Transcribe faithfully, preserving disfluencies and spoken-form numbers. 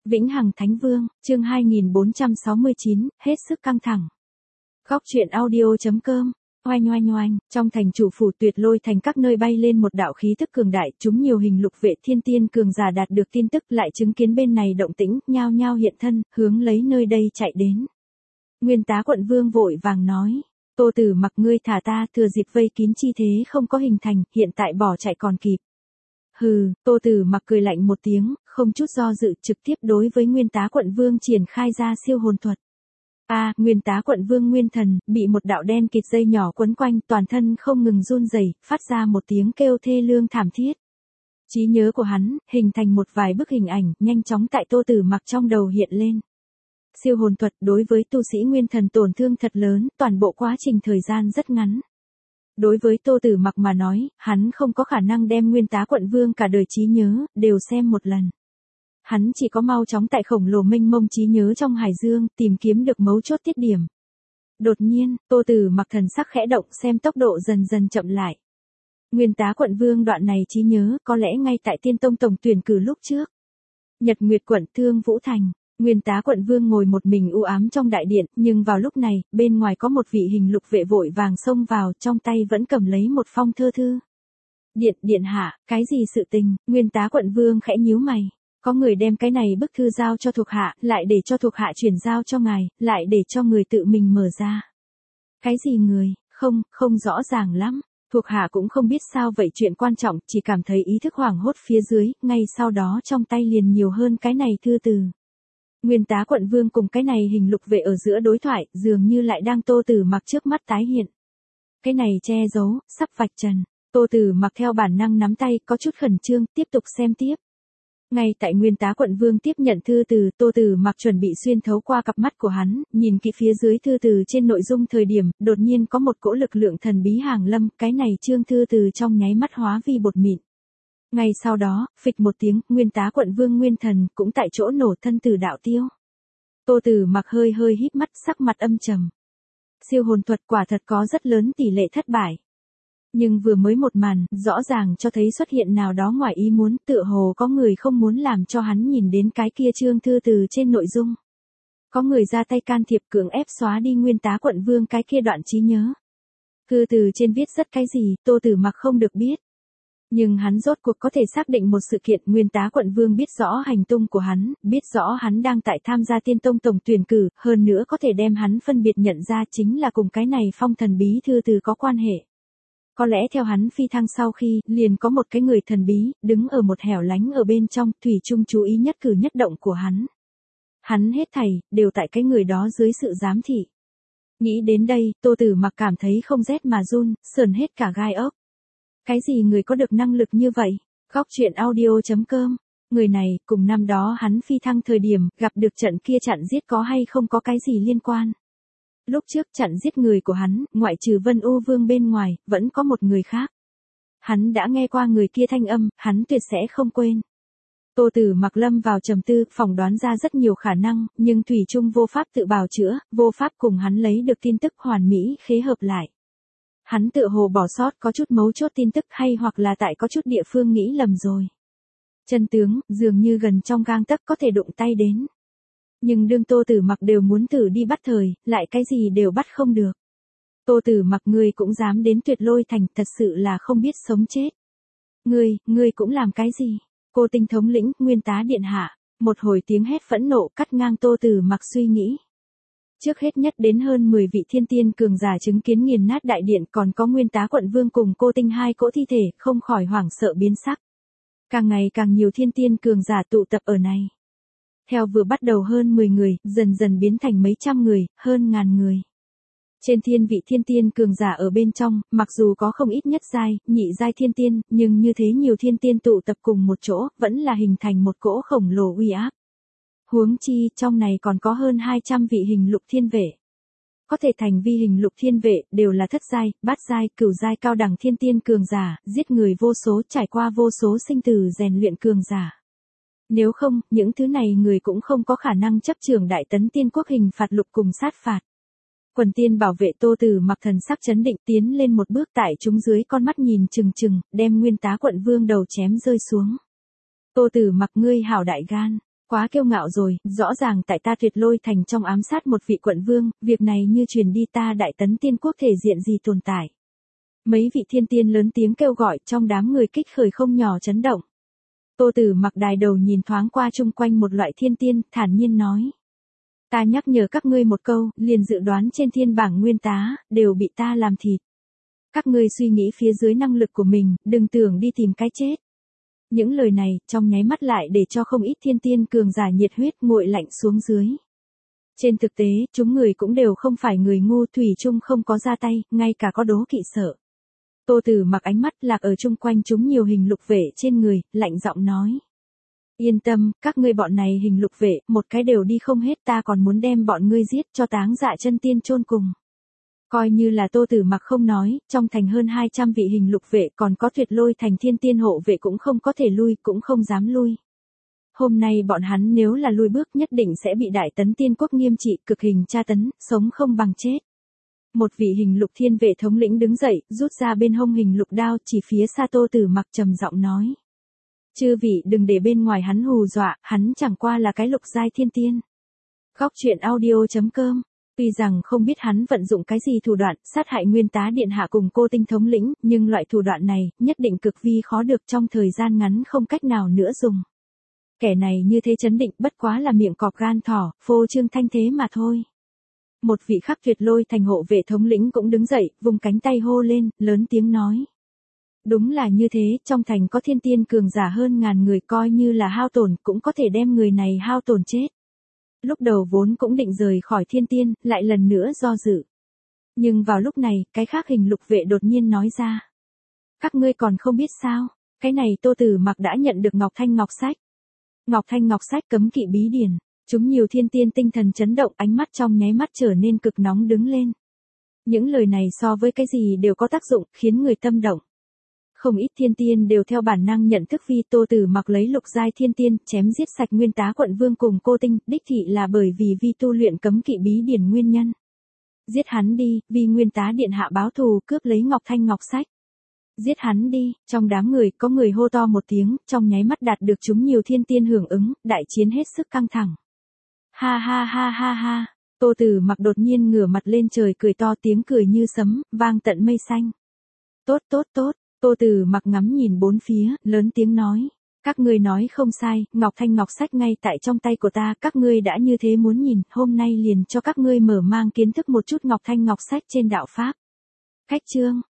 Vĩnh Hằng Thánh Vương, chương hai nghìn bốn trăm sáu mươi chín, hết sức căng thẳng. Góc truyện audio.com, oanh oanh oanh, trong thành chủ phủ Tuyệt Lôi thành các nơi bay lên một đạo khí tức cường đại, chúng nhiều hình lục vệ thiên tiên cường giả đạt được tin tức lại chứng kiến bên này động tĩnh, nhao nhao hiện thân, hướng lấy nơi đây chạy đến. Nguyên Tá quận vương vội vàng nói, Tô Tử Mặc ngươi thả ta, thừa dịp vây kín chi thế không có hình thành, hiện tại bỏ chạy còn kịp. Hừ, Tô Tử Mặc cười lạnh một tiếng, không chút do dự trực tiếp đối với Nguyên Tá quận vương triển khai ra siêu hồn thuật. A, à, Nguyên Tá quận vương Nguyên Thần, bị một đạo đen kịt dây nhỏ quấn quanh, toàn thân không ngừng run rẩy, phát ra một tiếng kêu thê lương thảm thiết. Trí nhớ của hắn, hình thành một vài bức hình ảnh, nhanh chóng tại Tô Tử Mặc trong đầu hiện lên. Siêu hồn thuật đối với tu sĩ Nguyên Thần tổn thương thật lớn, toàn bộ quá trình thời gian rất ngắn. Đối với Tô Tử Mặc mà nói, hắn không có khả năng đem Nguyên Tá quận vương cả đời trí nhớ, đều xem một lần. Hắn chỉ có mau chóng tại khổng lồ mênh mông trí nhớ trong hải dương, tìm kiếm được mấu chốt tiết điểm. Đột nhiên, Tô Tử Mặc thần sắc khẽ động xem tốc độ dần dần chậm lại. Nguyên Tá quận vương đoạn này trí nhớ, có lẽ ngay tại Tiên Tông tổng tuyển cử lúc trước. Nhật Nguyệt quận Thương Vũ Thành. Nguyên Tá quận vương ngồi một mình u ám trong đại điện, nhưng vào lúc này, bên ngoài có một vị hình lục vệ vội vàng xông vào, trong tay vẫn cầm lấy một phong thơ thư. Điện, điện hạ, cái gì sự tình? Nguyên Tá quận vương khẽ nhíu mày. Có người đem cái này bức thư giao cho thuộc hạ, lại để cho thuộc hạ chuyển giao cho ngài, lại để cho người tự mình mở ra. Cái gì người? Không, không rõ ràng lắm. Thuộc hạ cũng không biết sao vậy, chuyện quan trọng, chỉ cảm thấy ý thức hoảng hốt phía dưới, ngay sau đó trong tay liền nhiều hơn cái này thư từ. Nguyên Tá quận vương cùng cái này hình lục vệ ở giữa đối thoại, dường như lại đang Tô Tử Mặc trước mắt tái hiện. Cái này che giấu, sắp vạch trần. Tô Tử Mặc theo bản năng nắm tay, có chút khẩn trương, tiếp tục xem tiếp. Ngay tại Nguyên Tá quận vương tiếp nhận thư từ, Tô Tử Mặc chuẩn bị xuyên thấu qua cặp mắt của hắn, nhìn kỹ phía dưới thư từ trên nội dung thời điểm, đột nhiên có một cỗ lực lượng thần bí hàng lâm, cái này chương thư từ trong nháy mắt hóa vi bột mịn. Ngay sau đó, phịch một tiếng, Nguyên Tá quận vương Nguyên Thần cũng tại chỗ nổ thân tử đạo tiêu. Tô Tử Mặc hơi hơi híp mắt, sắc mặt âm trầm. Siêu hồn thuật quả thật có rất lớn tỷ lệ thất bại. Nhưng vừa mới một màn, rõ ràng cho thấy xuất hiện nào đó ngoài ý muốn, tựa hồ có người không muốn làm cho hắn nhìn đến cái kia chương thư từ trên nội dung. Có người ra tay can thiệp cưỡng ép xóa đi Nguyên Tá quận vương cái kia đoạn trí nhớ. Thư từ trên viết rất cái gì, Tô Tử Mặc không được biết. Nhưng hắn rốt cuộc có thể xác định một sự kiện, Nguyên Tá quận vương biết rõ hành tung của hắn, biết rõ hắn đang tại tham gia Tiên Tông tổng tuyển cử, hơn nữa có thể đem hắn phân biệt nhận ra chính là cùng cái này phong thần bí thư từ có quan hệ. Có lẽ theo hắn phi thăng sau khi, liền có một cái người thần bí, đứng ở một hẻo lánh ở bên trong, thủy chung chú ý nhất cử nhất động của hắn. Hắn hết thảy, đều tại cái người đó dưới sự giám thị. Nghĩ đến đây, Tô Tử Mặc cảm thấy không rét mà run, sờn hết cả gai ốc. Cái gì người có được năng lực như vậy? Góc truyện audio.com, người này, cùng năm đó hắn phi thăng thời điểm, gặp được trận kia chặn giết có hay không có cái gì liên quan? Lúc trước chặn giết người của hắn, ngoại trừ Vân U Vương bên ngoài, vẫn có một người khác. Hắn đã nghe qua người kia thanh âm, hắn tuyệt sẽ không quên. Tô Tử Mặc lâm vào trầm tư, phỏng đoán ra rất nhiều khả năng, nhưng thủy chung vô pháp tự bào chữa, vô pháp cùng hắn lấy được tin tức hoàn mỹ khế hợp lại. Hắn tựa hồ bỏ sót có chút mấu chốt tin tức hay hoặc là tại có chút địa phương nghĩ lầm rồi. Chân tướng, dường như gần trong gang tấc có thể đụng tay đến. Nhưng đương Tô Tử Mặc đều muốn thử đi bắt thời, lại cái gì đều bắt không được. Tô Tử Mặc ngươi cũng dám đến Tuyệt Lôi thành, thật sự là không biết sống chết. Ngươi, ngươi cũng làm cái gì? Cô Tinh thống lĩnh, Nguyên Tá điện hạ, một hồi tiếng hét phẫn nộ cắt ngang Tô Tử Mặc suy nghĩ. Trước hết nhất đến hơn mười vị thiên tiên cường giả chứng kiến nghiền nát đại điện, còn có Nguyên Tá quận vương cùng Cô Tinh hai cỗ thi thể, không khỏi hoảng sợ biến sắc. Càng ngày càng nhiều thiên tiên cường giả tụ tập ở này. Theo vừa bắt đầu hơn mười người, dần dần biến thành mấy trăm người, hơn ngàn người. Trên thiên vị thiên tiên cường giả ở bên trong, mặc dù có không ít nhất giai, nhị giai thiên tiên, nhưng như thế nhiều thiên tiên tụ tập cùng một chỗ, vẫn là hình thành một cỗ khổng lồ uy áp. Huống chi, trong này còn có hơn hai trăm vị hình lục thiên vệ. Có thể thành vi hình lục thiên vệ, đều là thất giai, bát giai, cửu giai cao đẳng thiên tiên cường giả, giết người vô số, trải qua vô số sinh tử rèn luyện cường giả. Nếu không, những thứ này người cũng không có khả năng chấp trưởng Đại Tấn Tiên Quốc hình phạt lục cùng sát phạt. Quần tiên bảo vệ Tô Tử Mặc thần sắc chấn định tiến lên một bước tại chúng dưới con mắt nhìn chừng chừng, đem Nguyên Tá quận vương đầu chém rơi xuống. Tô Tử Mặc ngươi hảo đại gan. Quá kiêu ngạo rồi, rõ ràng tại ta Tuyệt Lôi Thành trong ám sát một vị quận vương, việc này như truyền đi ta Đại Tấn Tiên Quốc thể diện gì tồn tại. Mấy vị thiên tiên lớn tiếng kêu gọi trong đám người kích khởi không nhỏ chấn động. Tô Tử Mặc đài đầu nhìn thoáng qua chung quanh một loại thiên tiên, thản nhiên nói. Ta nhắc nhở các ngươi một câu, liền dự đoán trên thiên bảng nguyên tá, đều bị ta làm thịt. Các ngươi suy nghĩ phía dưới năng lực của mình, đừng tưởng đi tìm cái chết. Những lời này, trong nháy mắt lại để cho không ít thiên tiên cường giả nhiệt huyết nguội lạnh xuống dưới. Trên thực tế, chúng người cũng đều không phải người ngu, thủy chung không có ra tay, ngay cả có đố kỵ sợ. Tô Tử Mặc ánh mắt lạc ở chung quanh chúng nhiều hình lục vệ trên người, lạnh giọng nói. Yên tâm, các ngươi bọn này hình lục vệ, một cái đều đi không hết, ta còn muốn đem bọn ngươi giết cho táng dạ chân tiên chôn cùng. Coi như là Tô Tử Mặc không nói, trong thành hơn hai trăm vị hình lục vệ còn có Tuyệt Lôi Thành thiên tiên hộ vệ cũng không có thể lui, cũng không dám lui. Hôm nay bọn hắn nếu là lui bước nhất định sẽ bị Đại Tấn Tiên Quốc nghiêm trị, cực hình tra tấn, sống không bằng chết. Một vị hình lục thiên vệ thống lĩnh đứng dậy, rút ra bên hông hình lục đao, chỉ phía xa Tô Tử Mặc trầm giọng nói. Chư vị đừng để bên ngoài hắn hù dọa, hắn chẳng qua là cái lục giai thiên tiên. Góc truyện audio chấm com. Tuy rằng không biết hắn vận dụng cái gì thủ đoạn, sát hại nguyên tá điện hạ cùng cô tinh thống lĩnh, nhưng loại thủ đoạn này, nhất định cực vi khó được trong thời gian ngắn không cách nào nữa dùng. Kẻ này như thế chấn định, bất quá là miệng cọp gan thỏ, phô trương thanh thế mà thôi. Một vị khắc Tuyệt Lôi Thành hộ vệ thống lĩnh cũng đứng dậy, vùng cánh tay hô lên, lớn tiếng nói. Đúng là như thế, trong thành có thiên tiên cường giả hơn ngàn người, coi như là hao tổn, cũng có thể đem người này hao tổn chết. Lúc đầu vốn cũng định rời khỏi thiên tiên, lại lần nữa do dự. Nhưng vào lúc này, cái khác hình lục vệ đột nhiên nói ra. Các ngươi còn không biết sao, cái này Tô Tử Mặc đã nhận được Ngọc Thanh Ngọc Sách. Ngọc Thanh Ngọc Sách cấm kỵ bí điển, chúng nhiều thiên tiên tinh thần chấn động, ánh mắt trong nháy mắt trở nên cực nóng đứng lên. Những lời này so với cái gì đều có tác dụng, khiến người tâm động. Không ít thiên tiên đều theo bản năng nhận thức vi Tô Tử Mặc lấy lục giai thiên tiên, chém giết sạch nguyên tá quận vương cùng cô tinh, đích thị là bởi vì vi tu luyện cấm kỵ bí điển nguyên nhân. Giết hắn đi, vì nguyên tá điện hạ báo thù, cướp lấy Ngọc Thanh Ngọc Sách. Giết hắn đi, trong đám người, có người hô to một tiếng, trong nháy mắt đạt được chúng nhiều thiên tiên hưởng ứng, đại chiến hết sức căng thẳng. Ha ha ha ha ha, Tô Tử Mặc đột nhiên ngửa mặt lên trời cười to, tiếng cười như sấm, vang tận mây xanh. Tốt tốt tốt. Tô Tử Mặc ngắm nhìn bốn phía, lớn tiếng nói. Các ngươi nói không sai, Ngọc Thanh Ngọc Sách ngay tại trong tay của ta, các ngươi đã như thế muốn nhìn, hôm nay liền cho các ngươi mở mang kiến thức một chút Ngọc Thanh Ngọc Sách trên đạo Pháp. Khách chương.